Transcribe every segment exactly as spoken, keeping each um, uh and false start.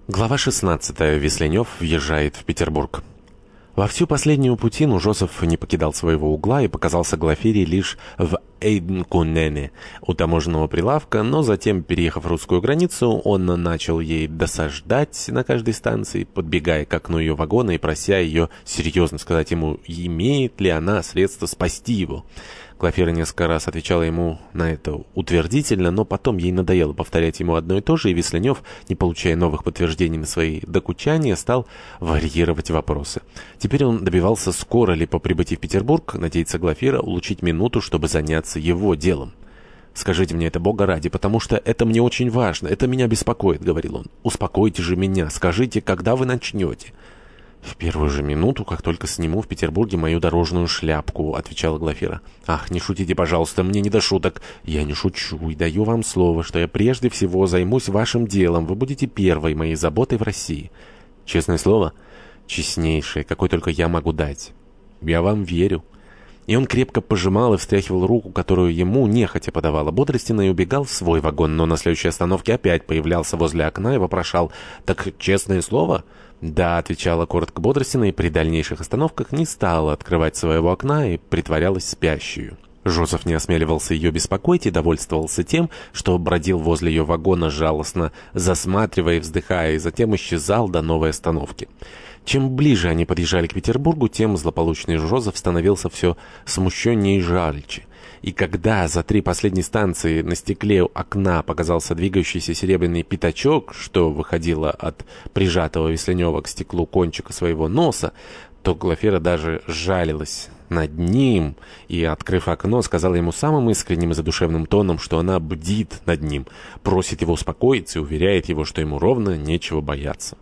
Глава шестнадцатая. Весленев въезжает в Петербург. Во всю последнюю путину Жозеф не покидал своего угла и показался Глафире лишь в Эйднкунене у таможенного прилавка, но затем, переехав русскую границу, он начал ей досаждать на каждой станции, подбегая к окну ее вагона и прося ее серьезно сказать ему, имеет ли она средства спасти его. Глафира несколько раз отвечала ему на это утвердительно, но потом ей надоело повторять ему одно и то же, и Весленев, не получая новых подтверждений на свои докучания, стал варьировать вопросы. Теперь он добивался, скоро ли по прибытии в Петербург, надеется Глафира, улучшить минуту, чтобы заняться его делом. «Скажите мне это, Бога ради, потому что это мне очень важно, это меня беспокоит», — говорил он. «Успокойте же меня, скажите, когда вы начнете?» «В первую же минуту, как только сниму в Петербурге мою дорожную шляпку», — отвечала Глафира. «Ах, не шутите, пожалуйста, мне не до шуток. Я не шучу и даю вам слово, что я прежде всего займусь вашим делом. Вы будете первой моей заботой в России». «Честное слово?» «Честнейшее, какое только я могу дать». «Я вам верю». И он крепко пожимал и встряхивал руку, которую ему нехотя подавала Бодростина, и убегал в свой вагон, но на следующей остановке опять появлялся возле окна и вопрошал: «Так честное слово?» «Да», — отвечала коротко Бодростина, и при дальнейших остановках не стала открывать своего окна и притворялась спящую. Жозеф не осмеливался ее беспокоить и довольствовался тем, что бродил возле ее вагона, жалостно засматривая и вздыхая, и затем исчезал до новой остановки. Чем ближе они подъезжали к Петербургу, тем злополучный Жозеф становился все смущеннее и жальче. И когда за три последние станции на стекле окна показался двигающийся серебряный пятачок, что выходило от прижатого Весленева к стеклу кончика своего носа, то Глафира даже жалилась над ним и, открыв окно, сказала ему самым искренним и задушевным тоном, что она бдит над ним, просит его успокоиться и уверяет его, что ему ровно нечего бояться.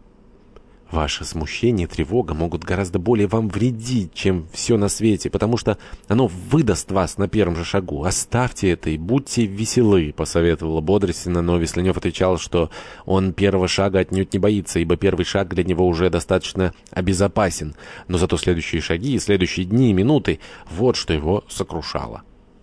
Ваше смущение и тревога могут гораздо более вам вредить, чем все на свете, потому что оно выдаст вас на первом же шагу. Оставьте это и будьте веселы», — посоветовала Бодростина, но Весленев отвечал, что он первого шага отнюдь не боится, ибо первый шаг для него уже достаточно обезопасен, но зато следующие шаги и следующие дни и минуты — вот что его сокрушало.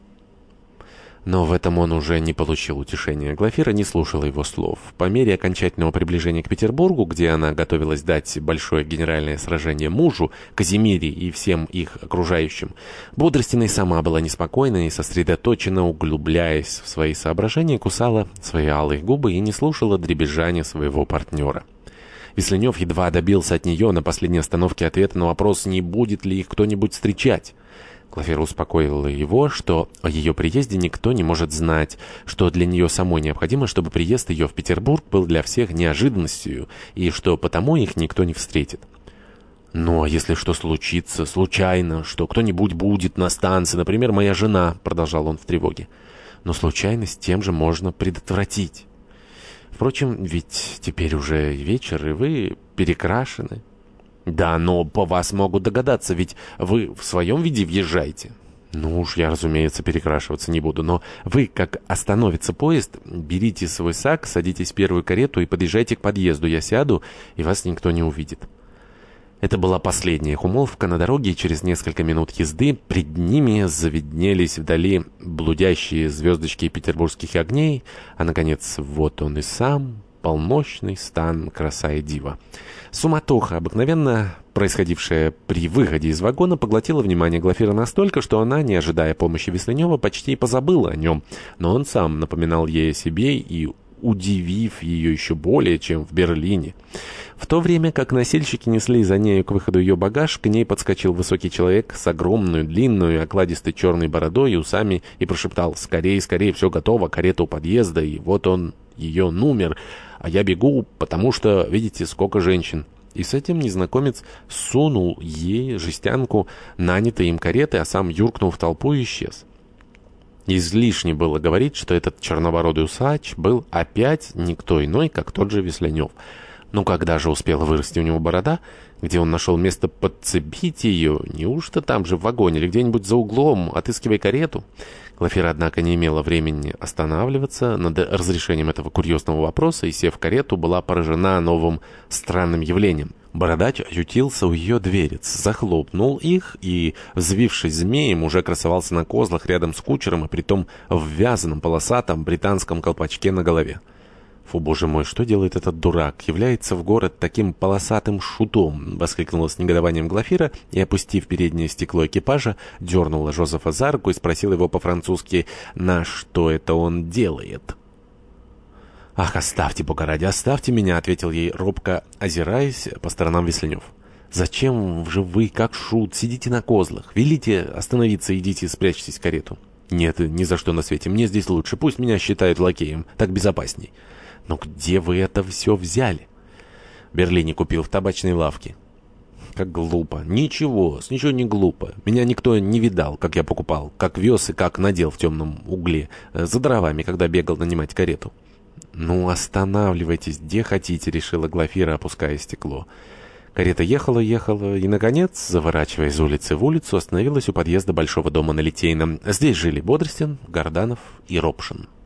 Но в этом он уже не получил утешения. Глафира не слушала его слов. По мере окончательного приближения к Петербургу, где она готовилась дать большое генеральное сражение мужу, Казимире и всем их окружающим, Бодростина и сама была неспокойна и сосредоточенно, углубляясь в свои соображения, кусала свои алые губы и не слушала дребезжания своего партнера. Весленев едва добился от нее на последней остановке ответа на вопрос, не будет ли их кто-нибудь встречать. Глафира успокоила его, что о ее приезде никто не может знать, что для нее самой необходимо, чтобы приезд ее в Петербург был для всех неожиданностью, и что потому их никто не встретит. «Ну, а если что случится, случайно, что кто-нибудь будет на станции, например, моя жена», — продолжал он в тревоге. «Но случайность тем же можно предотвратить. Впрочем, ведь теперь уже вечер, и вы перекрашены». «Да, но по вас могут догадаться, ведь вы в своем виде въезжаете». «Ну уж я, разумеется, перекрашиваться не буду, но вы, как остановится поезд, берите свой сак, садитесь в первую карету и подъезжайте к подъезду. Я сяду, и вас никто не увидит». Это была последняя их умолвка на дороге, и через несколько минут езды пред ними завиднелись вдали блудящие звездочки петербургских огней, а, наконец, вот он и сам, полночный стан краса и дива. Суматоха, обыкновенно происходившая при выходе из вагона, поглотила внимание Глафиры настолько, что она, не ожидая помощи Весленева, почти позабыла о нем, но он сам напоминал ей о себе и удивив ее еще более, чем в Берлине. В то время как носильщики несли за нею к выходу ее багаж, к ней подскочил высокий человек с огромной, длинной, окладистой черной бородой и усами и прошептал: «Скорее, скорее, все готово, карета у подъезда, и вот он, ее номер, а я бегу, потому что, видите, сколько женщин». И с этим незнакомец сунул ей жестянку нанятой им кареты, а сам юркнул в толпу и исчез. Излишне было говорить, что этот чернобородый усач был опять никто иной, как тот же Весленев. Но когда же успела вырасти у него борода, где он нашел место подцепить ее, неужто там же в вагоне или где-нибудь за углом, отыскивая карету? Глафира, однако, не имела времени останавливаться над разрешением этого курьезного вопроса и, сев в карету, была поражена новым странным явлением. Бородач очутился у ее дверец, захлопнул их и, взвившись змеем, уже красовался на козлах рядом с кучером, и притом в вязаном полосатом британском колпачке на голове. «Фу, боже мой, что делает этот дурак? Является в город таким полосатым шутом!» — воскликнула с негодованием Глафира и, опустив переднее стекло экипажа, дернула Жозефа за руку и спросила его по-французски, на что это он делает. «Ах, оставьте, бога ради, оставьте меня!» — ответил ей робко, озираясь по сторонам Весленев. «Зачем же вы, как шут, сидите на козлах? Велите остановиться, идите, спрячьтесь в карету». «Нет, ни за что на свете, мне здесь лучше, пусть меня считают лакеем, так безопасней». «Но где вы это все взяли?» «В Берлине купил, в табачной лавке». «Как глупо! Ничего, с ничего не глупо. Меня никто не видал, как я покупал, как вез и как надел в темном угле, за дровами, когда бегал нанимать карету». «Ну, останавливайтесь, где хотите», — решила Глафира, опуская стекло. Карета ехала-ехала и, наконец, заворачивая из улицы в улицу, остановилась у подъезда большого дома на Литейном. Здесь жили Бодростин, Горданов и Ропшин.